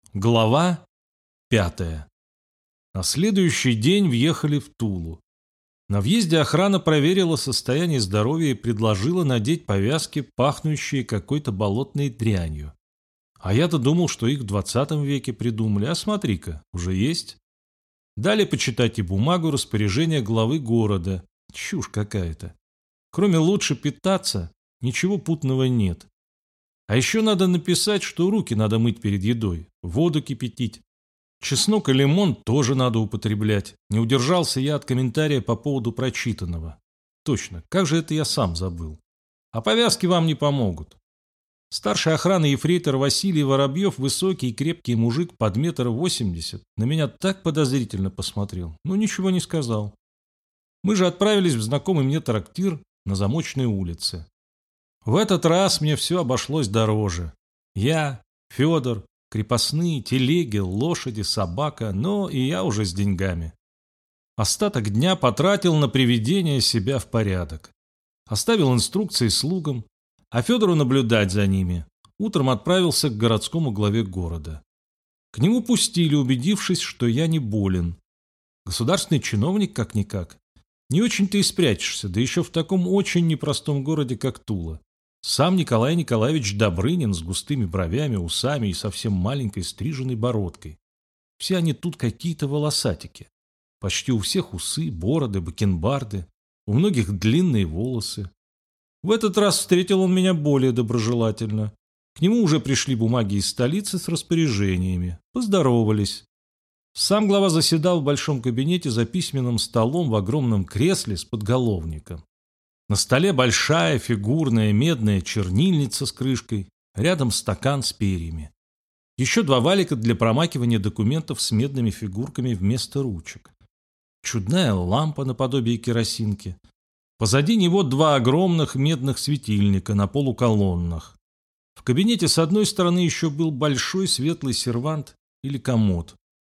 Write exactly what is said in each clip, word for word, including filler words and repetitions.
Глава пятая. На следующий день въехали в Тулу. На въезде охрана проверила состояние здоровья и предложила надеть повязки, пахнущие какой-то болотной дрянью. А я-то думал, что их в двадцатом веке придумали, а смотри-ка, уже есть. Далее почитайте бумагу распоряжения главы города. Чушь какая-то. Кроме лучше питаться, ничего путного нет. А еще надо написать, что руки надо мыть перед едой, воду кипятить. Чеснок и лимон тоже надо употреблять. Не удержался я от комментария по поводу прочитанного. Точно, как же это я сам забыл. А повязки вам не помогут. Старший охраны ефрейтор Василий Воробьев, высокий и крепкий мужик под метр восемьдесят, на меня так подозрительно посмотрел, но ничего не сказал. Мы же отправились в знакомый мне трактир на Замочной улице. В этот раз мне все обошлось дороже. Я, Федор, крепостные, телеги, лошади, собака, но и я уже с деньгами. Остаток дня потратил на приведение себя в порядок. Оставил инструкции слугам, а Федору наблюдать за ними. Утром отправился к городскому главе города. К нему пустили, убедившись, что я не болен. Государственный чиновник как-никак. Не очень-то и спрячешься, да еще в таком очень непростом городе, как Тула. Сам Николай Николаевич Добрынин с густыми бровями, усами и совсем маленькой стриженной бородкой. Все они тут какие-то волосатики. Почти у всех усы, бороды, бакенбарды, у многих длинные волосы. В этот раз встретил он меня более доброжелательно. К нему уже пришли бумаги из столицы с распоряжениями. Поздоровались. Сам глава заседал в большом кабинете за письменным столом в огромном кресле с подголовником. На столе большая фигурная медная чернильница с крышкой, рядом стакан с перьями. Еще два валика для промакивания документов с медными фигурками вместо ручек. Чудная лампа наподобие керосинки. Позади него два огромных медных светильника на полуколоннах. В кабинете с одной стороны еще был большой светлый сервант или комод.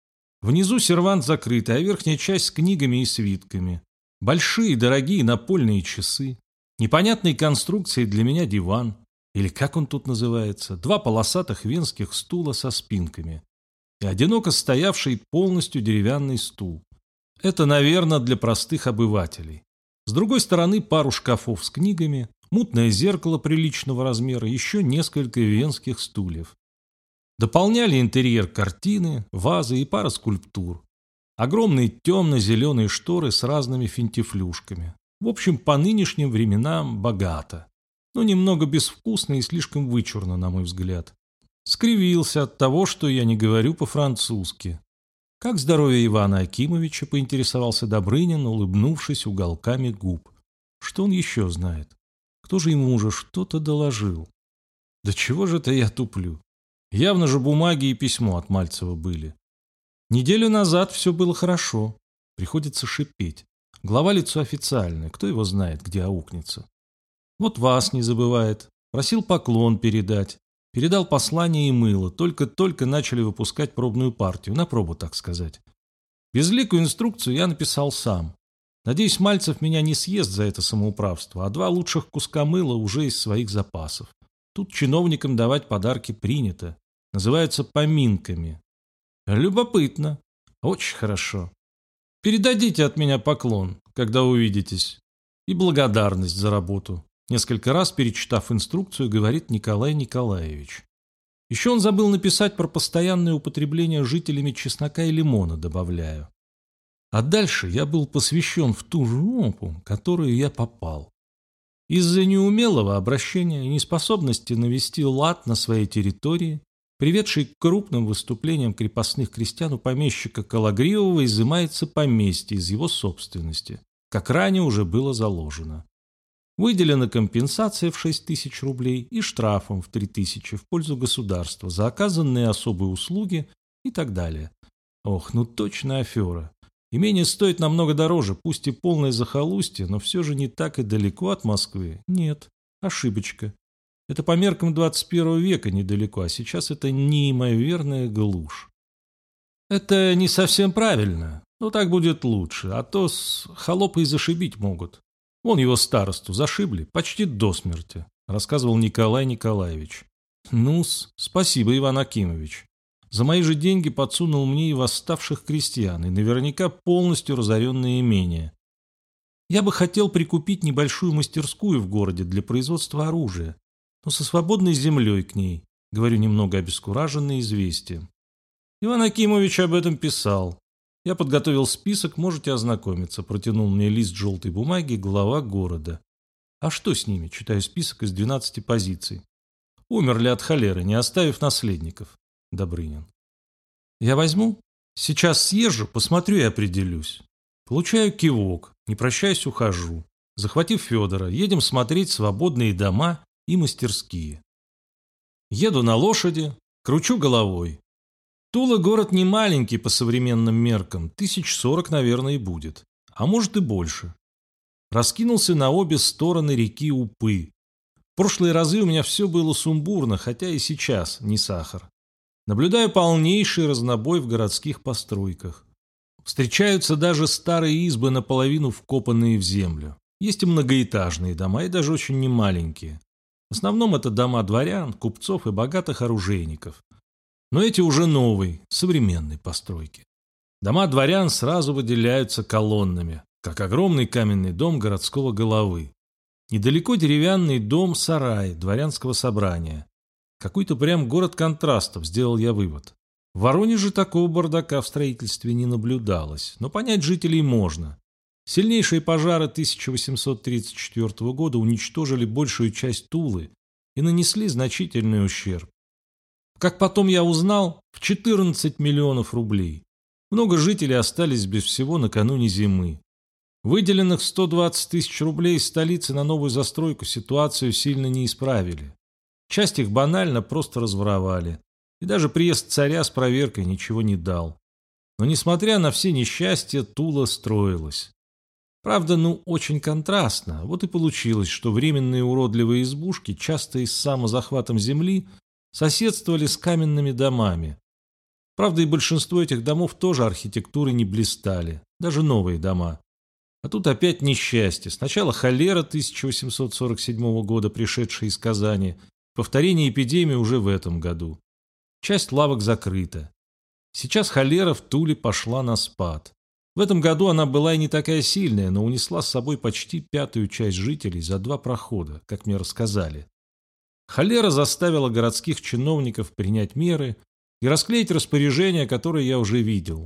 Внизу сервант закрытый, а верхняя часть с книгами и свитками. Большие, дорогие напольные часы. Непонятной конструкции для меня диван. Или как он тут называется? Два полосатых венских стула со спинками. И одиноко стоявший полностью деревянный стул. Это, наверное, для простых обывателей. С другой стороны пару шкафов с книгами, мутное зеркало приличного размера, еще несколько венских стульев. Дополняли интерьер картины, вазы и пара скульптур. Огромные темно-зеленые шторы с разными финтифлюшками. В общем, по нынешним временам богато. Но немного безвкусно и слишком вычурно, на мой взгляд. Скривился от того, что я не говорю по-французски. «Как здоровье Ивана Акимовича?» — поинтересовался Добрынин, улыбнувшись уголками губ. Что он еще знает? Кто же ему уже что-то доложил? Да чего же это я туплю? Явно же бумаги и письмо от Мальцева были. Неделю назад все было хорошо. Приходится шипеть. Глава лицо официальное, кто его знает, где аукнется. Вот вас не забывает. Просил поклон передать. Передал послание и мыло. Только-только начали выпускать пробную партию. На пробу, так сказать. Безликую инструкцию я написал сам. Надеюсь, Мальцев меня не съест за это самоуправство, а два лучших куска мыла уже из своих запасов. Тут чиновникам давать подарки принято. Называются поминками. Любопытно. Очень хорошо. Передадите от меня поклон, когда увидитесь. И благодарность за работу. Несколько раз, перечитав инструкцию, говорит Николай Николаевич. Еще он забыл написать про постоянное употребление жителями чеснока и лимона, добавляю. А дальше я был посвящен в ту жопу, в которую я попал. Из-за неумелого обращения и неспособности навести лад на своей территории, приведший к крупным выступлениям крепостных крестьян, у помещика Калагриева изымается поместье из его собственности, как ранее уже было заложено. Выделена компенсация в шесть тысяч рублей и штрафом в три тысячи в пользу государства за оказанные особые услуги и так далее. Ох, ну точно афера. Имение стоит намного дороже, пусть и полное захолустье, но все же не так и далеко от Москвы. Нет, ошибочка. Это по меркам двадцать первого века недалеко, а сейчас это неимоверная глушь. Это не совсем правильно, но так будет лучше, а то с холопой зашибить могут. Вон его старосту зашибли почти до смерти, рассказывал Николай Николаевич. Ну-с, спасибо, Иван Акимович. За мои же деньги подсунул мне и восставших крестьян, и наверняка полностью разоренные имения. Я бы хотел прикупить небольшую мастерскую в городе для производства оружия, но со свободной землей к ней, говорю немного обескураженный известием. Иван Акимович об этом писал. Я подготовил список, можете ознакомиться. Протянул мне лист желтой бумаги глава города. А что с ними? Читаю список из двенадцати позиций. Умерли от холеры, не оставив наследников. Добрынин. Я возьму? Сейчас съезжу, посмотрю и определюсь. Получаю кивок, не прощаясь, ухожу. Захватив Федора, едем смотреть свободные дома и мастерские. Еду на лошади, кручу головой. Тула город не маленький по современным меркам, тысяч сорок, наверное, и будет, а может и больше. Раскинулся на обе стороны реки Упы. В прошлые разы у меня все было сумбурно, хотя и сейчас не сахар. Наблюдаю полнейший разнобой в городских постройках. Встречаются даже старые избы, наполовину вкопанные в землю. Есть и многоэтажные дома, и даже очень немаленькие. В основном это дома дворян, купцов и богатых оружейников. Но эти уже новой, современной постройки. Дома дворян сразу выделяются колоннами, как огромный каменный дом городского головы. Недалеко деревянный дом-сарай дворянского собрания. Какой-то прям город контрастов, сделал я вывод. В Воронеже такого бардака в строительстве не наблюдалось, но понять жителей можно. Сильнейшие пожары тысяча восемьсот тридцать четвёртого года уничтожили большую часть Тулы и нанесли значительный ущерб. Как потом я узнал, в четырнадцать миллионов рублей. Много жителей остались без всего накануне зимы. Выделенных сто двадцать тысяч рублей из столицы на новую застройку ситуацию сильно не исправили. Часть их банально просто разворовали. И даже приезд царя с проверкой ничего не дал. Но несмотря на все несчастья, Тула строилась. Правда, ну, очень контрастно. Вот и получилось, что временные уродливые избушки, часто и с самозахватом земли, соседствовали с каменными домами. Правда, и большинство этих домов тоже архитектурой не блистали, даже новые дома. А тут опять несчастье. Сначала холера тысяча восемьсот сорок седьмого года, пришедшая из Казани, повторение эпидемии уже в этом году. Часть лавок закрыта. Сейчас холера в Туле пошла на спад. В этом году она была и не такая сильная, но унесла с собой почти пятую часть жителей за два прохода, как мне рассказали. Холера заставила городских чиновников принять меры и расклеить распоряжения, которые я уже видел.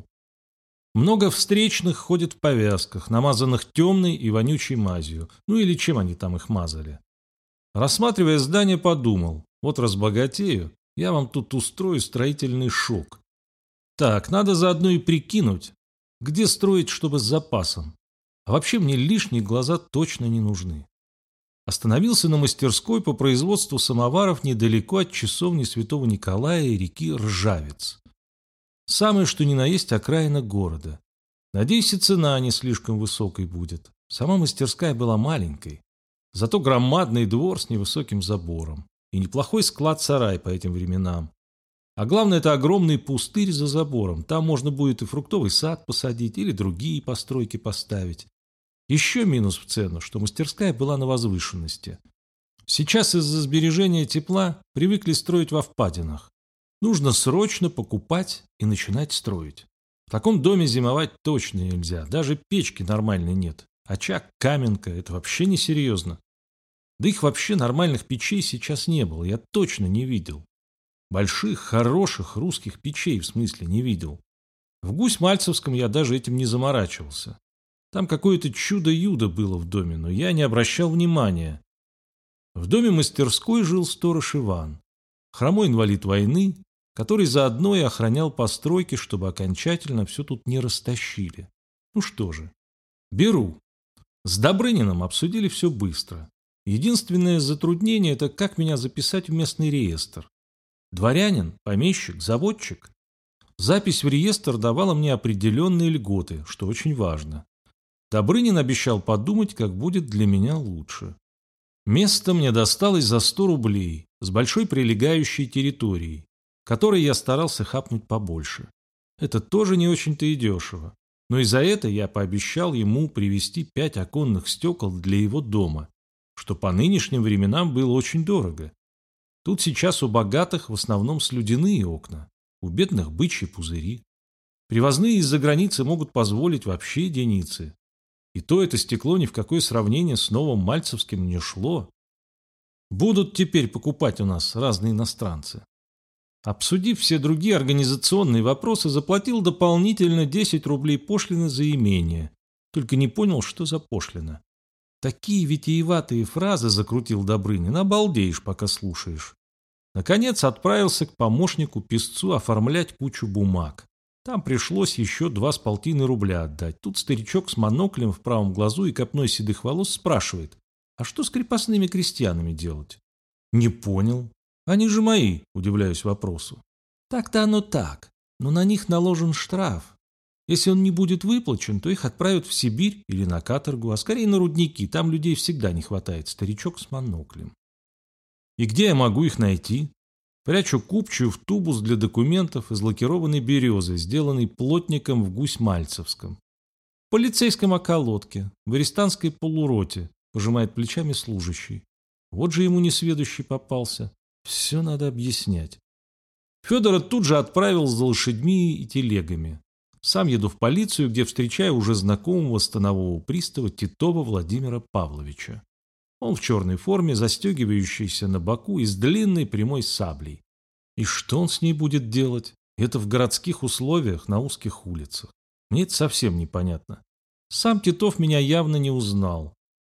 Много встречных ходит в повязках, намазанных темной и вонючей мазью, ну или чем они там их мазали. Рассматривая здание, подумал, вот разбогатею, я вам тут устрою строительный шок. Так, надо заодно и прикинуть, где строить, чтобы с запасом. А вообще мне лишние глаза точно не нужны. Остановился на мастерской по производству самоваров недалеко от часовни Святого Николая и реки Ржавец. Самое что ни на есть окраина города. Надеюсь, и цена не слишком высокой будет. Сама мастерская была маленькой. Зато громадный двор с невысоким забором. И неплохой склад-сарай по этим временам. А главное, это огромный пустырь за забором. Там можно будет и фруктовый сад посадить, или другие постройки поставить. Еще минус в цену, что мастерская была на возвышенности. Сейчас из-за сбережения тепла привыкли строить во впадинах. Нужно срочно покупать и начинать строить. В таком доме зимовать точно нельзя, даже печки нормальной нет. Очаг, каменка – это вообще несерьезно. Да их вообще нормальных печей сейчас не было, я точно не видел. Больших, хороших русских печей в смысле не видел. В Гусь-Мальцевском я даже этим не заморачивался. Там какое-то чудо-юдо было в доме, но я не обращал внимания. В доме мастерской жил сторож Иван, хромой инвалид войны, который заодно и охранял постройки, чтобы окончательно все тут не растащили. Ну что же, беру. С Добрыниным обсудили все быстро. Единственное затруднение – это как меня записать в местный реестр. Дворянин, помещик, заводчик. Запись в реестр давала мне определенные льготы, что очень важно. Добрынин обещал подумать, как будет для меня лучше. Место мне досталось за сто рублей с большой прилегающей территорией, которой я старался хапнуть побольше. Это тоже не очень-то и дешево. Но и за это я пообещал ему привезти пять оконных стекол для его дома, что по нынешним временам было очень дорого. Тут сейчас у богатых в основном слюдяные окна. у бедных бычьи пузыри. Привозные из-за границы могут позволить вообще единицы. И то это стекло ни в какое сравнение с новым мальцевским не шло. Будут теперь покупать у нас разные иностранцы. Обсудив все другие организационные вопросы, заплатил дополнительно десять рублей пошлины за имение. Только не понял, что за пошлина. Такие витиеватые фразы закрутил Добрынин, обалдеешь, пока слушаешь. Наконец отправился к помощнику-писцу оформлять кучу бумаг. Там пришлось еще два с полтиной рубля отдать. Тут старичок с моноклем в правом глазу и копной седых волос спрашивает: а что с крепостными крестьянами делать? Не понял. Они же мои, удивляюсь вопросу. Так-то оно так, но на них наложен штраф. Если он не будет выплачен, то их отправят в Сибирь или на каторгу, а скорее на рудники, там людей всегда не хватает. Старичок с моноклем. И где я могу их найти? Прячу купчую в тубус для документов из лакированной березы, сделанной плотником в Гусь-Мальцевском. В полицейском околотке, в арестантской полуроте, пожимает плечами служащий. Вот же ему несведущий попался. Все надо объяснять. Федора тут же отправил за лошадьми и телегами. Сам еду в полицию, где встречаю уже знакомого станового пристава Титова Владимира Павловича. Он в черной форме, застегивающийся на боку и с длинной прямой саблей. И что он с ней будет делать? Это в городских условиях, на узких улицах. Мне это совсем непонятно. Сам Титов меня явно не узнал.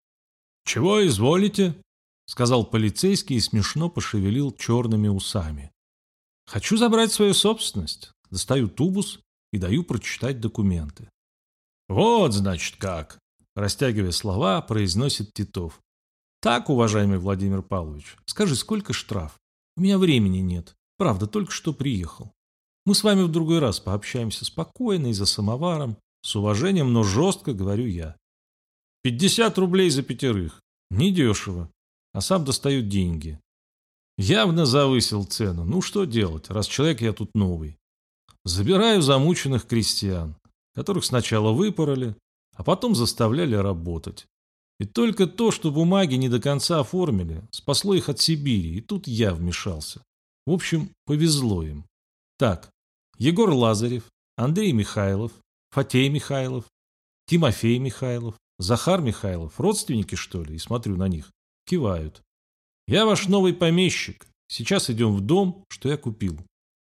«Чего изволите?» — сказал полицейский и смешно пошевелил черными усами. «Хочу забрать свою собственность. Достаю тубус и даю прочитать документы». «Вот, значит, как!» — растягивая слова, произносит Титов. «Так, уважаемый Владимир Павлович, скажи, сколько штраф? У меня времени нет. Правда, только что приехал. Мы с вами в другой раз пообщаемся спокойно и за самоваром. С уважением, но жестко, говорю я. Пятьдесят рублей за пятерых. Недешево. А сам достают деньги. Явно завысил цену. Ну что делать, раз человек я тут новый. Забираю замученных крестьян, которых сначала выпороли, а потом заставляли работать. И только то, что бумаги не до конца оформили, спасло их от Сибири, и тут я вмешался. В общем, повезло им. Так, Егор Лазарев, Андрей Михайлов, Фатей Михайлов, Тимофей Михайлов, Захар Михайлов, родственники, что ли, и смотрю на них, кивают. Я ваш новый помещик, сейчас идем в дом, что я купил.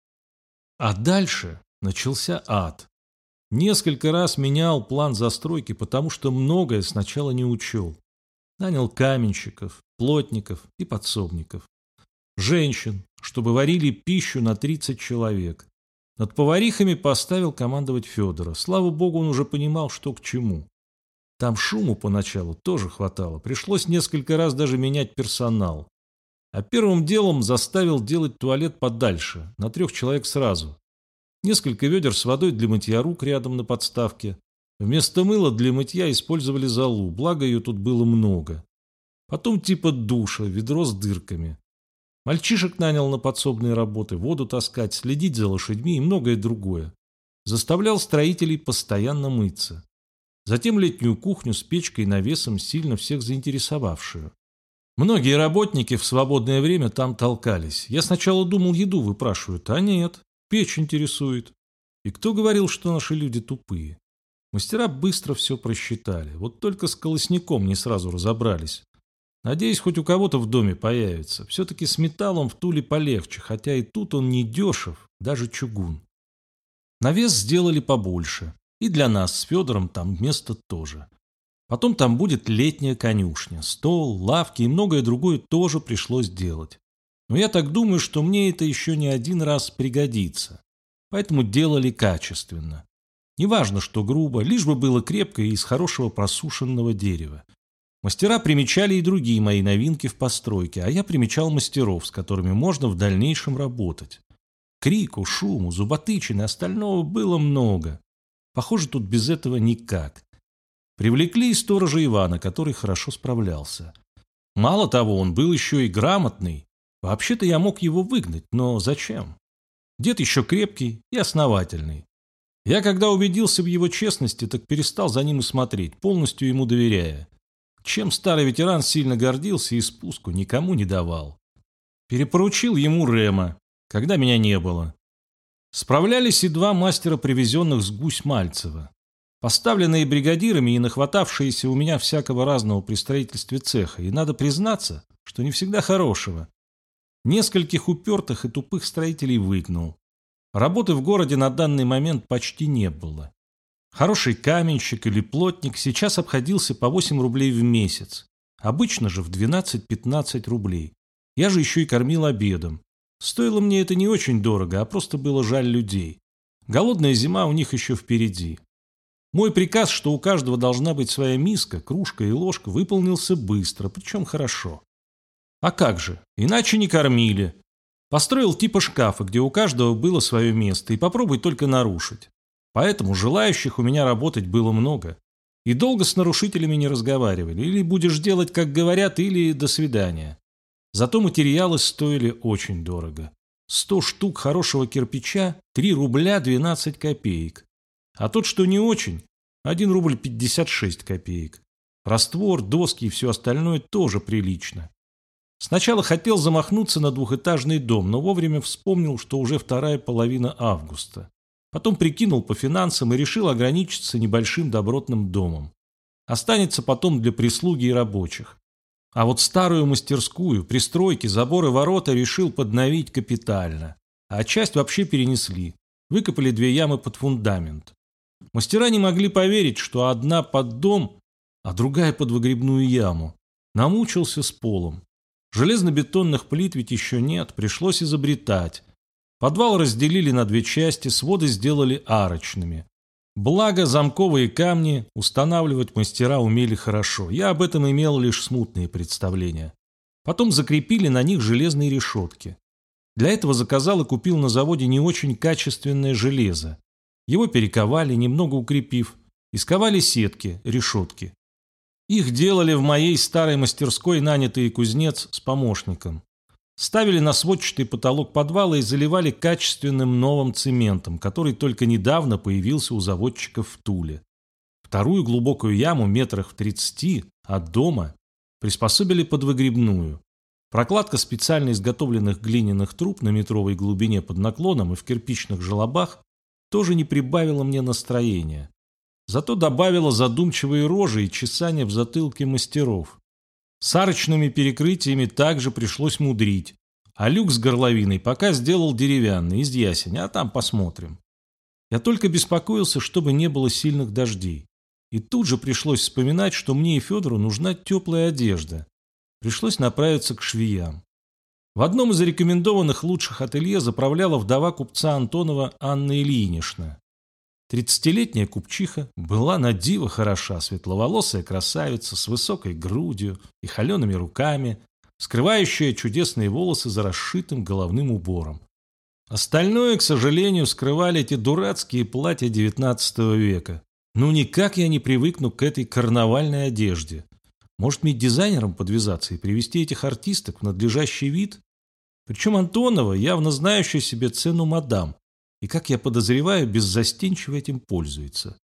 А дальше начался ад. Несколько раз менял план застройки, потому что многое сначала не учел. Нанял каменщиков, плотников и подсобников. Женщин, чтобы варили пищу на тридцать человек. Над поварихами поставил командовать Федора. Слава богу, он уже понимал, что к чему. Там шуму поначалу тоже хватало. Пришлось несколько раз даже менять персонал. А первым делом заставил делать туалет подальше, на трех человек сразу. Несколько ведер с водой для мытья рук рядом на подставке. Вместо мыла для мытья использовали золу, благо ее тут было много. Потом типа душа, ведро с дырками. Мальчишек нанял на подсобные работы, воду таскать, следить за лошадьми и многое другое. Заставлял строителей постоянно мыться. Затем летнюю кухню с печкой и навесом, сильно всех заинтересовавшую. Многие работники в свободное время там толкались. Я сначала думал, еду выпрашивают, а нет, печь интересует. И кто говорил, что наши люди тупые? Мастера быстро все просчитали. Вот только с колосником не сразу разобрались. Надеюсь, хоть у кого-то в доме появится. Все-таки с металлом в Туле полегче, хотя и тут он не дешев, даже чугун. Навес сделали побольше. И для нас с Федором там место тоже. Потом там будет летняя конюшня, стол, лавки и многое другое тоже пришлось делать. Но я так думаю, что мне это еще не один раз пригодится. Поэтому делали качественно. Неважно, что грубо, лишь бы было крепко и из хорошего просушенного дерева. Мастера примечали и другие мои новинки в постройке, а я примечал мастеров, с которыми можно в дальнейшем работать. Крику, шуму, зуботычины, остального было много. Похоже, тут без этого никак. Привлекли и сторожа Ивана, который хорошо справлялся. Мало того, он был еще и грамотный. Вообще-то я мог его выгнать, но зачем? Дед еще крепкий и основательный. Я, когда убедился в его честности, так перестал за ним и смотреть, полностью ему доверяя. Чем старый ветеран сильно гордился и спуску никому не давал. Перепоручил ему Рема, когда меня не было. Справлялись и два мастера, привезенных с Гусь-Мальцева. Поставленные бригадирами и нахватавшиеся у меня всякого разного при строительстве цеха, и надо признаться, что не всегда хорошего. Нескольких упертых и тупых строителей выгнал. Работы в городе на данный момент почти не было. Хороший каменщик или плотник сейчас обходился по восемь рублей в месяц. Обычно же в двенадцать-пятнадцать рублей. Я же еще и кормил обедом. Стоило мне это не очень дорого, а просто было жаль людей. Голодная зима у них еще впереди. Мой приказ, что у каждого должна быть своя миска, кружка и ложка, выполнился быстро, причем хорошо. А как же, иначе не кормили. Построил типа шкафа, где у каждого было свое место, и попробуй только нарушить. Поэтому желающих у меня работать было много. И долго с нарушителями не разговаривали. Или будешь делать, как говорят, или до свидания. Зато материалы стоили очень дорого. Сто штук хорошего кирпича – три рубля двенадцать копеек. А тот, что не очень – один рубль пятьдесят шесть копеек. Раствор, доски и все остальное тоже прилично. Сначала хотел замахнуться на двухэтажный дом, но вовремя вспомнил, что уже вторая половина августа. Потом прикинул по финансам и решил ограничиться небольшим добротным домом. Останется потом для прислуги и рабочих. А вот старую мастерскую, пристройки, заборы, ворота решил подновить капитально. А часть вообще перенесли. Выкопали две ямы под фундамент. Мастера не могли поверить, что одна под дом, а другая под выгребную яму. Намучился с полом. Железнобетонных плит ведь еще нет, пришлось изобретать. Подвал разделили на две части, своды сделали арочными. Благо, замковые камни устанавливать мастера умели хорошо. Я об этом имел лишь смутные представления. Потом закрепили на них железные решетки. Для этого заказал и купил на заводе не очень качественное железо. Его перековали, немного укрепив, и сковали сетки, решетки. Их делали в моей старой мастерской нанятый кузнец с помощником. Ставили на сводчатый потолок подвала и заливали качественным новым цементом, который только недавно появился у заводчиков в Туле. Вторую глубокую яму метрах в тридцати от дома приспособили под выгребную. Прокладка специально изготовленных глиняных труб на метровой глубине под наклоном и в кирпичных желобах тоже не прибавила мне настроения. Зато добавила задумчивые рожи и чесания в затылке мастеров. С арочными перекрытиями также пришлось мудрить, а люк с горловиной пока сделал деревянный, из ясеня, а там посмотрим. Я только беспокоился, чтобы не было сильных дождей. И тут же пришлось вспоминать, что мне и Федору нужна теплая одежда. Пришлось направиться к швеям. В одном из рекомендованных лучших ателье заправляла вдова купца Антонова Анна Ильинична. Тридцатилетняя купчиха была на диво хороша, светловолосая красавица с высокой грудью и холеными руками, скрывающая чудесные волосы за расшитым головным убором. Остальное, к сожалению, скрывали эти дурацкие платья девятнадцатого века. Ну никак я не привыкну к этой карнавальной одежде. Может, мне дизайнером подвязаться и привести этих артисток в надлежащий вид? Причем Антонова, явно знающая себе цену мадам, и, как я подозреваю, беззастенчиво этим пользуется.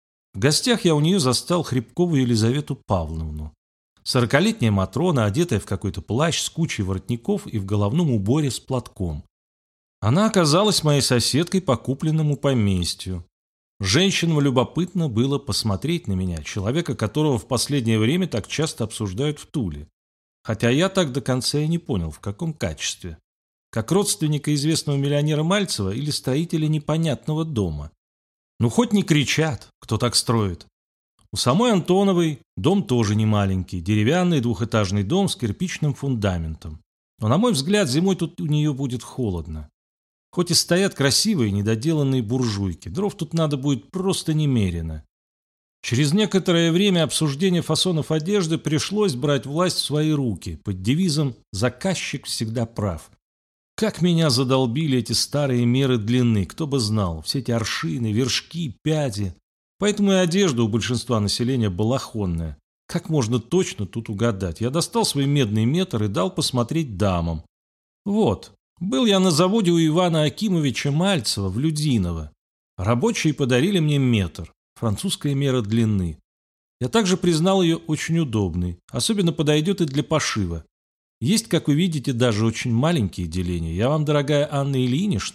В гостях я у нее застал Хребкову Елизавету Павловну. Сорокалетняя Матрона, одетая в какой-то плащ с кучей воротников и в головном уборе с платком. Она оказалась моей соседкой по купленному поместью. Женщинам любопытно было посмотреть на меня, человека, которого в последнее время так часто обсуждают в Туле. Хотя я так до конца и не понял, в каком качестве. Как родственника известного миллионера Мальцева или строителя непонятного дома. Ну, хоть не кричат, кто так строит. У самой Антоновой дом тоже не маленький, деревянный двухэтажный дом с кирпичным фундаментом. Но, на мой взгляд, зимой тут у нее будет холодно. Хоть и стоят красивые недоделанные буржуйки, дров тут надо будет просто немерено. Через некоторое время обсуждения фасонов одежды пришлось брать власть в свои руки под девизом «Заказчик всегда прав». Как меня задолбили эти старые меры длины, кто бы знал, все эти аршины, вершки, пяди. Поэтому и одежда у большинства населения балахонная. Как можно точно тут угадать? Я достал свой медный метр и дал посмотреть дамам. Вот, был я на заводе у Ивана Акимовича Мальцева в Людиново. Рабочие подарили мне метр, французская мера длины. Я также признал ее очень удобной, особенно подойдет и для пошива. Есть, как вы видите, даже очень маленькие деления. Я вам, дорогая Анна Ильинична,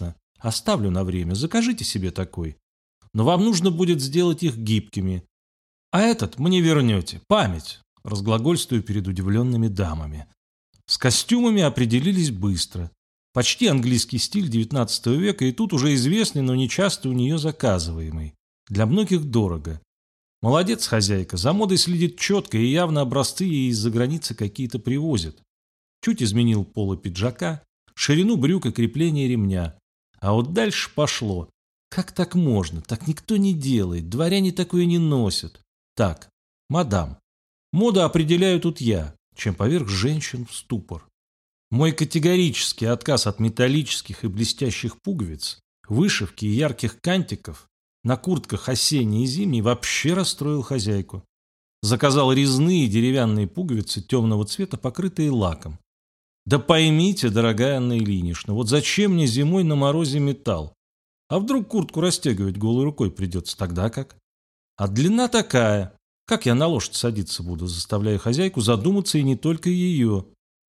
Оставлю на время, закажите себе такой. Но вам нужно будет сделать их гибкими. А этот мне вернете, память, разглагольствую перед удивленными дамами. С костюмами определились быстро. Почти английский стиль девятнадцатого века, и тут уже известный, но не часто у нее заказываемый. Для многих дорого. Молодец хозяйка, за модой следит четко, и явно образцы ей из-за границы какие-то привозят. Чуть изменил поло пиджака, ширину брюк и крепление ремня. А вот дальше пошло. Как так можно? Так никто не делает, дворяне такое не носят. Так, мадам, моду определяю тут я, чем поверг женщин в ступор. Мой категорический отказ от металлических и блестящих пуговиц, вышивки и ярких кантиков на куртках осенней и зимней вообще расстроил хозяйку. Заказал резные деревянные пуговицы темного цвета, покрытые лаком. Да поймите, дорогая Анна Ильинична, вот зачем мне зимой на морозе металл? А вдруг куртку расстегивать голой рукой придется, тогда как? А длина такая. Как я на лошадь садиться буду, заставляя хозяйку задуматься, и не только ее.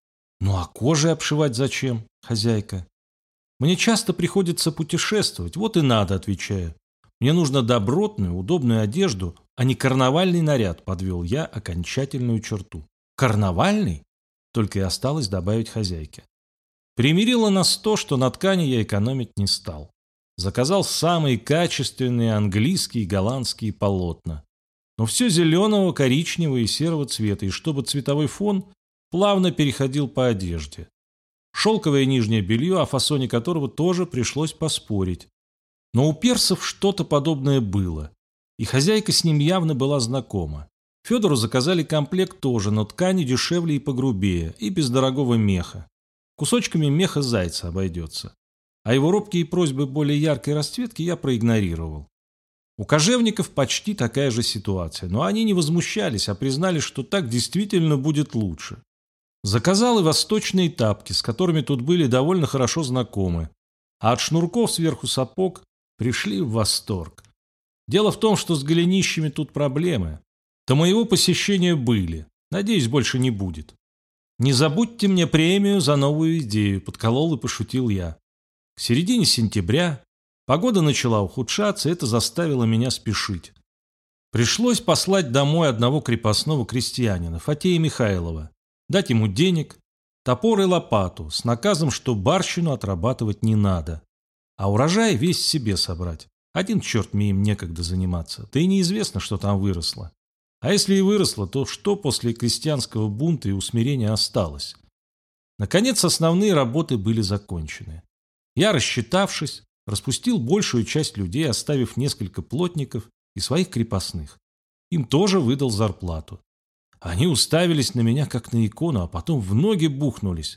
Ну а кожей обшивать зачем, хозяйка? Мне часто приходится путешествовать, вот и надо, отвечаю. Мне нужно добротную, удобную одежду, а не карнавальный наряд, подвел я окончательную черту. Карнавальный? Только и осталось добавить хозяйке. Примирило нас то, что на ткани я экономить не стал. Заказал самые качественные английские и голландские полотна. Но все зеленого, коричневого и серого цвета, и чтобы цветовой фон плавно переходил по одежде. Шелковое нижнее белье, о фасоне которого тоже пришлось поспорить. Но у персов что-то подобное было, и хозяйка с ним явно была знакома. Федору заказали комплект тоже, но ткани дешевле и погрубее, и без дорогого меха. Кусочками меха зайца обойдется. А его робкие просьбы более яркой расцветки я проигнорировал. У кожевников почти такая же ситуация, но они не возмущались, а признали, что так действительно будет лучше. Заказал и восточные тапки, с которыми тут были довольно хорошо знакомы, а от шнурков сверху сапог пришли в восторг. Дело в том, что с голенищами тут проблемы. До моего посещения были, надеюсь, больше не будет. Не забудьте мне премию за новую идею, подколол и пошутил я. К середине сентября погода начала ухудшаться, и это заставило меня спешить. Пришлось послать домой одного крепостного крестьянина, Фатея Михайлова, дать ему денег, топор и лопату, с наказом, что барщину отрабатывать не надо, а урожай весь себе собрать. Один черт мне им некогда заниматься, да и неизвестно, что там выросло. А если и выросло, то что после крестьянского бунта и усмирения осталось? Наконец, основные работы были закончены. Я, рассчитавшись, распустил большую часть людей, оставив несколько плотников и своих крепостных. Им тоже выдал зарплату. Они уставились на меня, как на икону, а потом в ноги бухнулись.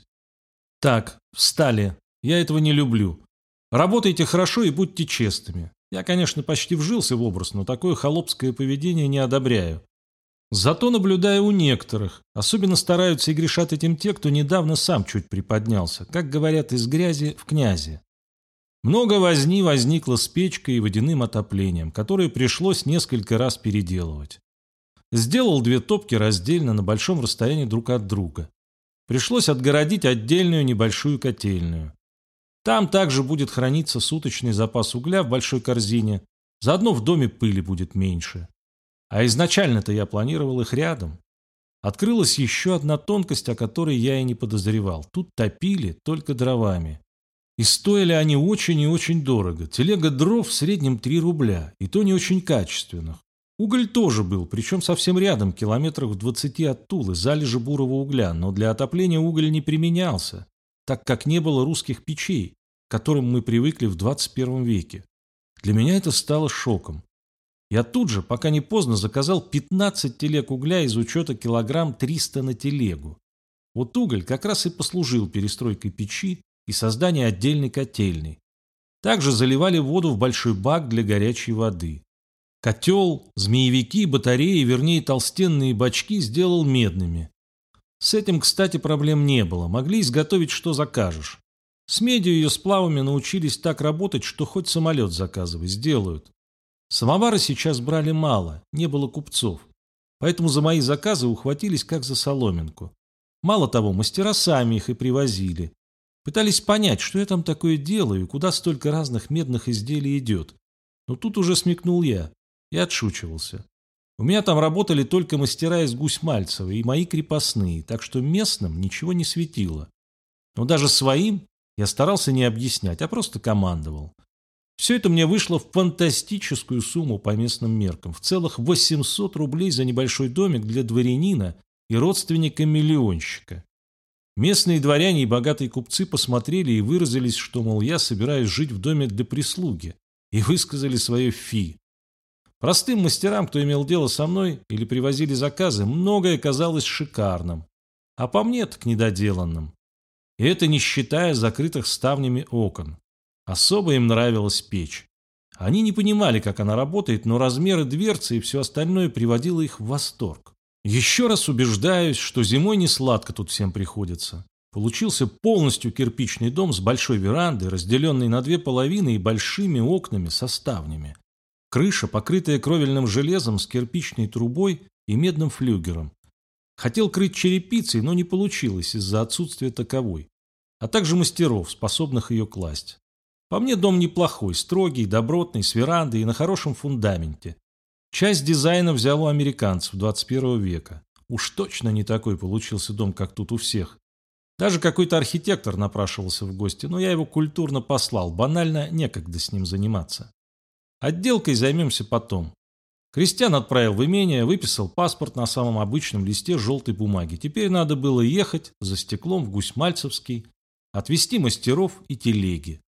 Так, встали. Я этого не люблю. Работайте хорошо и будьте честными. Я, конечно, почти вжился в образ, но такое холопское поведение не одобряю. Зато наблюдаю у некоторых. Особенно стараются и грешат этим те, кто недавно сам чуть приподнялся. Как говорят, из грязи в князи. Много возни возникло с печкой и водяным отоплением, которое пришлось несколько раз переделывать. Сделал две топки раздельно на большом расстоянии друг от друга. Пришлось отгородить отдельную небольшую котельную. Там также будет храниться суточный запас угля в большой корзине. Заодно в доме пыли будет меньше. А изначально-то я планировал их рядом. Открылась еще одна тонкость, о которой я и не подозревал. Тут топили только дровами. И стоили они очень и очень дорого. Телега дров в среднем три рубля, и то не очень качественных. Уголь тоже был, причем совсем рядом, километрах в двадцати от Тулы, залежи бурого угля, но для отопления уголь не применялся, так как не было русских печей, к которым мы привыкли в двадцать первом веке. Для меня это стало шоком. Я тут же, пока не поздно, заказал пятнадцать телег угля из учета килограмм триста на телегу. Вот уголь как раз и послужил перестройкой печи и созданием отдельной котельной. Также заливали воду в большой бак для горячей воды. Котел, змеевики, батареи, вернее толстенные бачки сделал медными. С этим, кстати, проблем не было, могли изготовить что закажешь. С медью и ее сплавами научились так работать, что хоть самолет заказывай, сделают. Самовары сейчас брали мало, не было купцов, поэтому за мои заказы ухватились как за соломинку. Мало того, мастера сами их и привозили. Пытались понять, что я там такое делаю и куда столько разных медных изделий идет. Но тут уже смекнул я и отшучивался. У меня там работали только мастера из Гусь-Мальцева и мои крепостные, так что местным ничего не светило. Но даже своим я старался не объяснять, а просто командовал. Все это мне вышло в фантастическую сумму по местным меркам, в целых восемьсот рублей за небольшой домик для дворянина и родственника-миллионщика. Местные дворяне и богатые купцы посмотрели и выразились, что, мол, я собираюсь жить в доме для прислуги, и высказали свое фи. Простым мастерам, кто имел дело со мной или привозили заказы, многое казалось шикарным, а по мне так недоделанным. И это не считая закрытых ставнями окон. Особо им нравилась печь. Они не понимали, как она работает, но размеры дверцы и все остальное приводило их в восторг. Еще раз убеждаюсь, что зимой не сладко тут всем приходится. Получился полностью кирпичный дом с большой верандой, разделенной на две половины и большими окнами со ставнями. Крыша, покрытая кровельным железом с кирпичной трубой и медным флюгером. Хотел крыть черепицей, но не получилось из-за отсутствия таковой, а также мастеров, способных ее класть. По мне дом неплохой, строгий, добротный, с верандой и на хорошем фундаменте. Часть дизайна взял у американцев двадцать первого века. Уж точно не такой получился дом, как тут у всех. Даже какой-то архитектор напрашивался в гости, но я его культурно послал, банально некогда с ним заниматься. Отделкой займемся потом. Крестьян отправил в имение, выписал паспорт на самом обычном листе желтой бумаги. Теперь надо было ехать за стеклом в Гусь-Мальцевский, отвезти мастеров и телеги.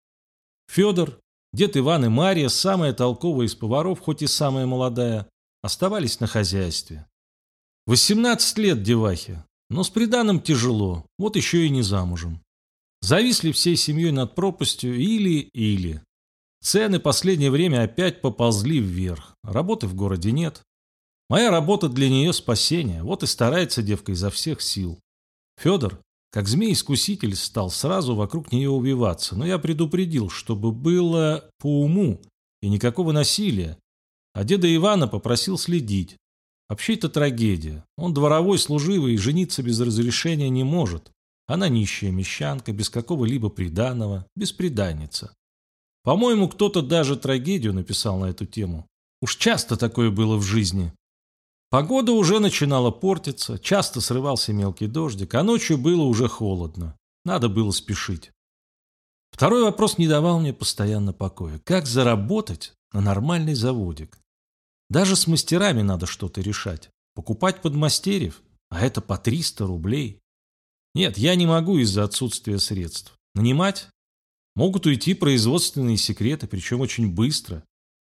Федор, дед Иван и Мария, самая толковая из поваров, хоть и самая молодая, оставались на хозяйстве. восемнадцать лет девахе, но с приданым тяжело, вот еще и не замужем. Зависли всей семьей над пропастью или-или. Цены последнее время опять поползли вверх, работы в городе нет. Моя работа для нее спасение, вот и старается девка изо всех сил. Федор, как змей-искуситель, стал сразу вокруг нее увиваться, но я предупредил, чтобы было по уму и никакого насилия, а деда Ивана попросил следить. Вообще это трагедия, он дворовой служивый и жениться без разрешения не может. Она нищая мещанка, без какого-либо приданого, бесприданница. По-моему, кто-то даже трагедию написал на эту тему. Уж часто такое было в жизни. Погода уже начинала портиться, часто срывался мелкий дождик, а ночью было уже холодно. Надо было спешить. Второй вопрос не давал мне постоянно покоя. Как заработать на нормальный заводик? Даже с мастерами надо что-то решать. Покупать подмастерьев, а это по триста рублей. Нет, я не могу из-за отсутствия средств. Нанимать? Могут уйти производственные секреты, причем очень быстро.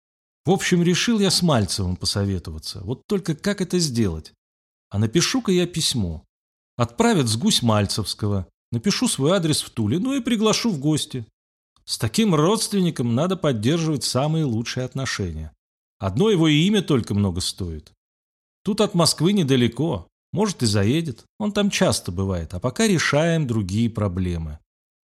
В общем, решил я с Мальцевым посоветоваться. Вот только как это сделать? А напишу-ка я письмо. Отправят с Гусь-Мальцевского. Напишу свой адрес в Туле, ну и приглашу в гости. С таким родственником надо поддерживать самые лучшие отношения. Одно его имя только много стоит. Тут от Москвы недалеко. Может, и заедет. Он там часто бывает. А пока решаем другие проблемы.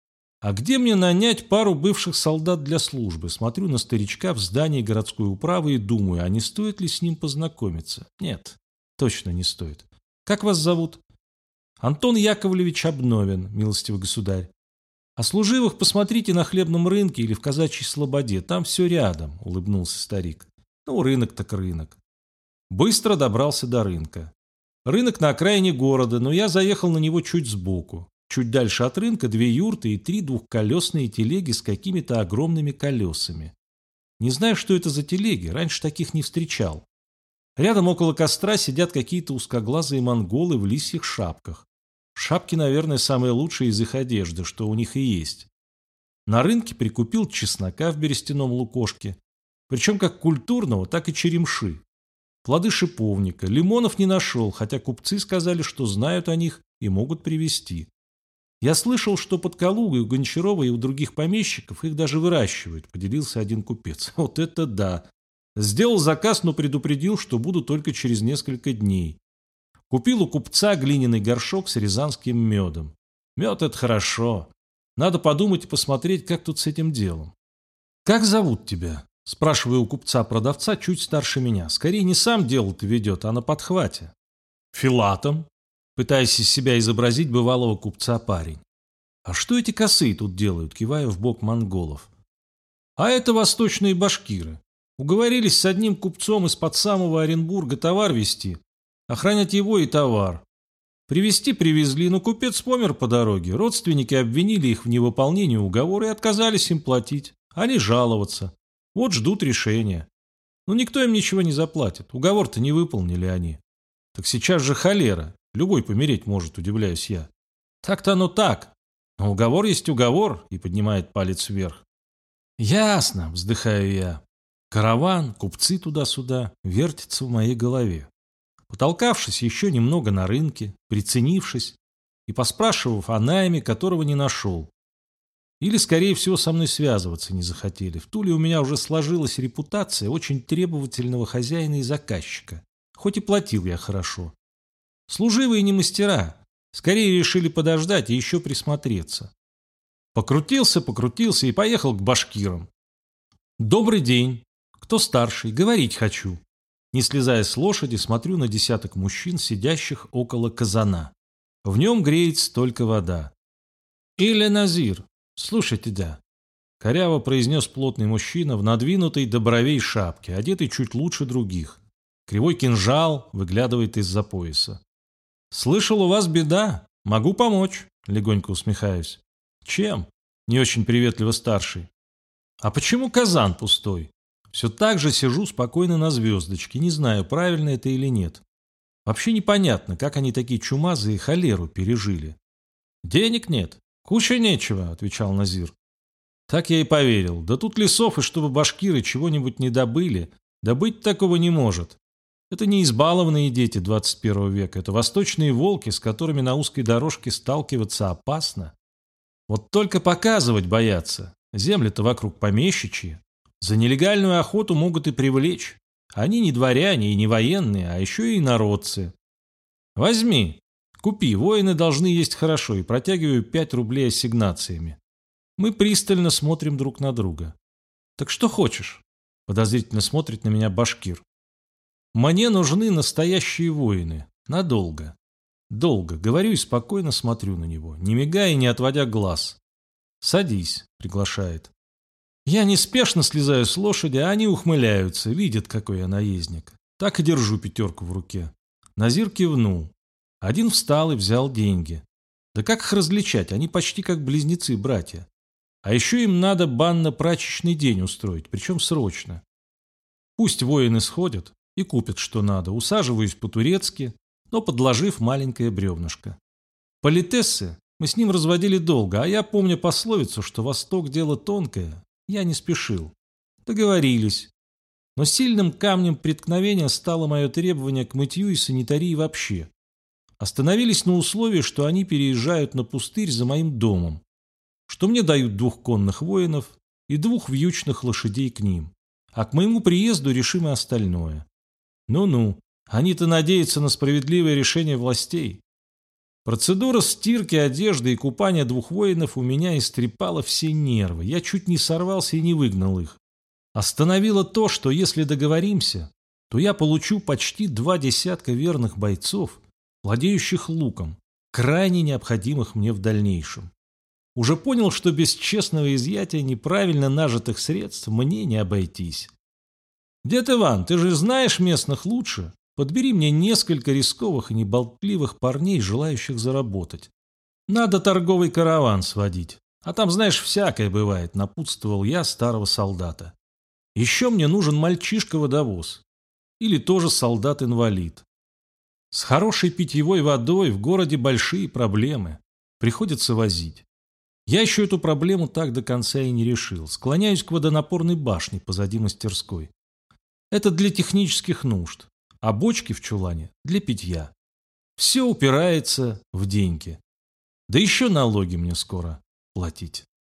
А где мне нанять пару бывших солдат для службы? Смотрю на старичка в здании городской управы и думаю, а не стоит ли с ним познакомиться? Нет, точно не стоит. Как вас зовут? Антон Яковлевич Обновин, милостивый государь. А служивых посмотрите на хлебном рынке или в казачьей слободе. Там все рядом, улыбнулся старик. Ну, рынок так рынок. Быстро добрался до рынка. Рынок на окраине города, но я заехал на него чуть сбоку. Чуть дальше от рынка две юрты и три двухколесные телеги с какими-то огромными колесами. Не знаю, что это за телеги, раньше таких не встречал. Рядом около костра сидят какие-то узкоглазые монголы в лисьих шапках. Шапки, наверное, самые лучшие из их одежды, что у них и есть. На рынке прикупил чеснока в берестяном лукошке, причем как культурного, так и черемши. Плоды шиповника, лимонов не нашел, хотя купцы сказали, что знают о них и могут привезти. Я слышал, что под Калугой у Гончарова и у других помещиков их даже выращивают, поделился один купец. Вот это да! Сделал заказ, но предупредил, что буду только через несколько дней. Купил у купца глиняный горшок с рязанским медом. Мед – это хорошо. Надо подумать и посмотреть, как тут с этим делом. «Как зовут тебя?» – спрашиваю у купца-продавца чуть старше меня. Скорее не сам дело-то ведет, а на подхвате. «Филатом», пытаясь из себя изобразить бывалого купца парень. «А что эти косые тут делают?» — кивая в бок монголов. «А это восточные башкиры. Уговорились с одним купцом из-под самого Оренбурга товар везти, охранять его и товар. Привезти привезли, но купец помер по дороге. Родственники обвинили их в невыполнении уговора и отказались им платить. Они жаловаться. Вот ждут решения. Но никто им ничего не заплатит. Уговор-то не выполнили они. Так сейчас же холера. Любой помереть может, удивляюсь я. Так-то оно так. Но уговор есть уговор», и поднимает палец вверх. «Ясно», — вздыхаю я. Караван, купцы туда-сюда, вертится в моей голове. Потолкавшись еще немного на рынке, приценившись и поспрашивав о найме, которого не нашел. Или, скорее всего, со мной связываться не захотели. В Туле у меня уже сложилась репутация очень требовательного хозяина и заказчика. Хоть и платил я хорошо. Служивые не мастера. Скорее решили подождать и еще присмотреться. Покрутился, покрутился и поехал к башкирам. «Добрый день. Кто старший? Говорить хочу». Не слезая с лошади, смотрю на десяток мужчин, сидящих около казана. В нем греется только вода. «Или Назир, слушайте, да», — коряво произнес плотный мужчина в надвинутой до бровей шапке, одетый чуть лучше других. Кривой кинжал выглядывает из-за пояса. «Слышал, у вас беда. Могу помочь», — легонько усмехаюсь. «Чем?» — не очень приветливо старший. «А почему казан пустой?» Все так же сижу спокойно на звездочке, не знаю, правильно это или нет. Вообще непонятно, как они такие чумазые холеру пережили. «Денег нет, кушай нечего», — отвечал Назир. Так я и поверил. Да тут лесов, и чтобы башкиры чего-нибудь не добыли, да быть такого не может. Это не избалованные дети двадцать первого века, это восточные волки, с которыми на узкой дорожке сталкиваться опасно. Вот только показывать боятся. Земли-то вокруг помещичьи. За нелегальную охоту могут и привлечь. Они не дворяне и не военные, а еще и инородцы. Возьми, купи, воины должны есть хорошо, и протягиваю пять рублей ассигнациями. Мы пристально смотрим друг на друга. Так что хочешь? Подозрительно смотрит на меня башкир. Мне нужны настоящие воины. Надолго. Долго. Говорю и спокойно смотрю на него, не мигая и не отводя глаз. «Садись», — приглашает. Я неспешно слезаю с лошади, а они ухмыляются, видят, какой я наездник. Так и держу пятерку в руке. Назир кивнул. Один встал и взял деньги. Да как их различать? Они почти как близнецы-братья. А еще им надо банно-прачечный день устроить, причем срочно. Пусть воины сходят и купят, что надо. Усаживаюсь по-турецки, но подложив маленькое бревнышко. Политессы мы с ним разводили долго, а я помню пословицу, что Восток – дело тонкое. Я не спешил. Договорились. Но сильным камнем преткновения стало мое требование к мытью и санитарии вообще. Остановились на условии, что они переезжают на пустырь за моим домом, что мне дают двух конных воинов и двух вьючных лошадей к ним, а к моему приезду решим и остальное. Ну-ну, они-то надеются на справедливое решение властей. Процедура стирки одежды и купания двух воинов у меня истрепала все нервы. Я чуть не сорвался и не выгнал их. Остановило то, что если договоримся, то я получу почти два десятка верных бойцов, владеющих луком, крайне необходимых мне в дальнейшем. Уже понял, что без честного изъятия неправильно нажитых средств мне не обойтись. «Дед Иван, ты же знаешь местных лучше. Подбери мне несколько рисковых и неболтливых парней, желающих заработать. Надо торговый караван сводить. А там, знаешь, всякое бывает», — напутствовал я старого солдата. «Еще мне нужен мальчишка-водовоз. Или тоже солдат-инвалид. С хорошей питьевой водой в городе большие проблемы. Приходится возить. Я еще эту проблему так до конца и не решил. Склоняюсь к водонапорной башне позади мастерской. Это для технических нужд, а бочки в чулане для питья. Все упирается в деньги. Да еще налоги мне скоро платить».